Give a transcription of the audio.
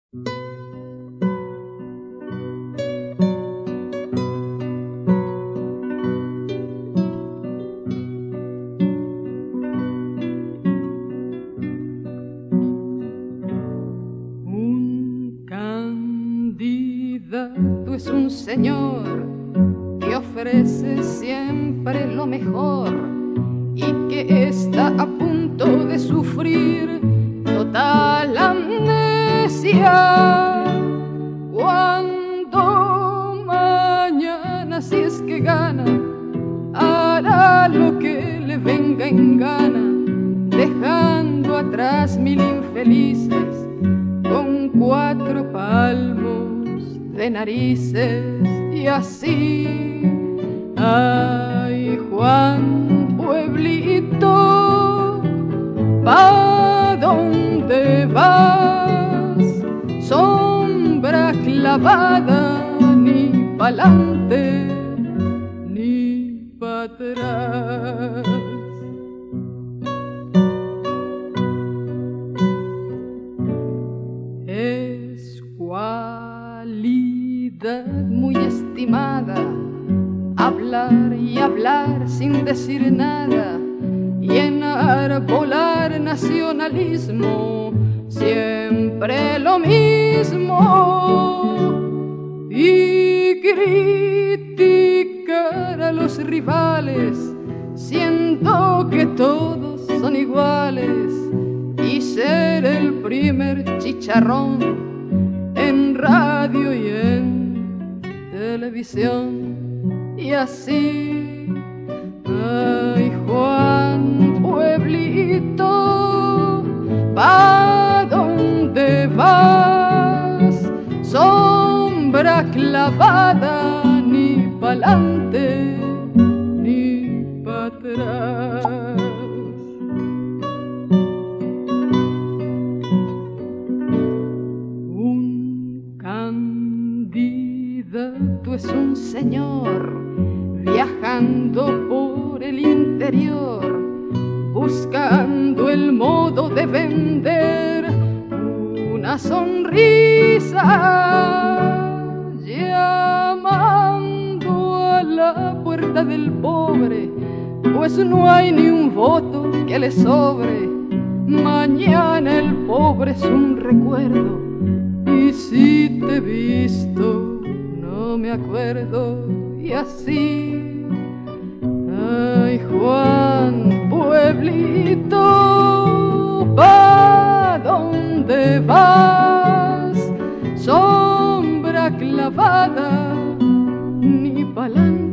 Un candidato es un señor que ofrece siempre lo mejor y que está a punto de sufrir total amnesia. Cuando mañana, si es que gana, hará lo que le venga en gana, dejando atrás mil infelices con 4 palmos de narices. Y así, ay, Juan Pueblito, ¿pa' dónde vas? Sombra clavada, ni pa'lante ni pa' atrás. Es cualidad muy estimada hablar y hablar sin decir nada y enarbolar nacionalismo, siempre lo mismo, y criticar a los rivales siendo que todos son iguales, y ser el primer chicharrón en radio y en televisión. Y así, ay, Juan Pueblito, ¿pa' dónde vas? Sombra clavada, ni pa'lante ni pa' atrás. Un candidato es un señor viajando por el interior, buscando el modo de vender una sonrisa, llamando a la puerta del pobre, pues no hay ni un voto que le sobre. Mañana el pobre es un recuerdo, y si te he visto no me acuerdo. Y así, ay, Juan Pueblito, ¿pa' dónde vas? Sombra clavada, ni pa'lante